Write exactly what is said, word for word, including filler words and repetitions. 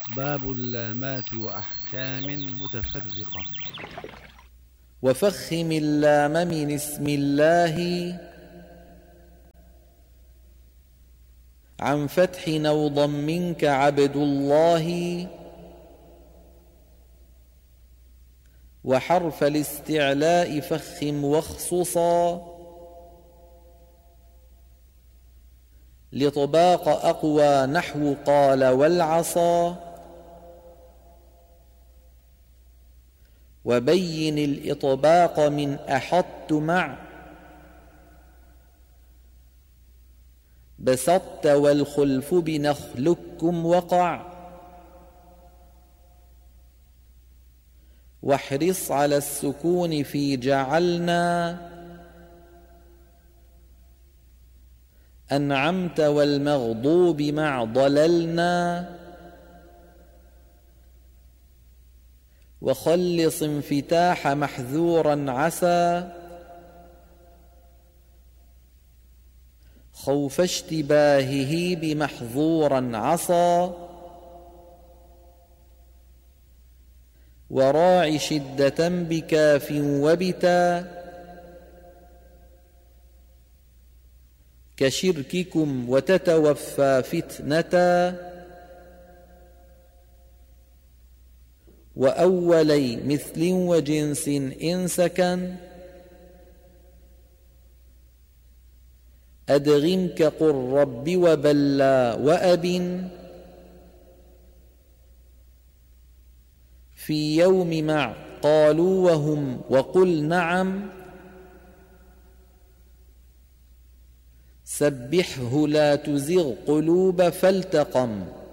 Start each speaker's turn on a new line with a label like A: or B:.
A: باب اللامات وأحكام متفرقة.
B: وفخم اللام من اسم الله عن فتح أو ضم كعبد الله، وحرف الاستعلاء فخم واخصصا، لطباق أقوى نحو قال والعصا، وبين الإطباق من أحط مع بسطت، والخلف بنخلكم وقع، واحرص على السكون في جعلنا، أنعمت والمغضوب مع ضللنا، وخلص انفتاح محذورا عسى، خوف اشتباهه بمحظورا عصى، وراع شدة بكاف وبتا، كشرككم وتتوفى فتنة، وأولي مثل وجنس إن سكن، أدغم كقل رب وبلى وأب، في يوم مع قالوا وهم وقل نعم، سبحه لا تزغ قلوب فالتقم.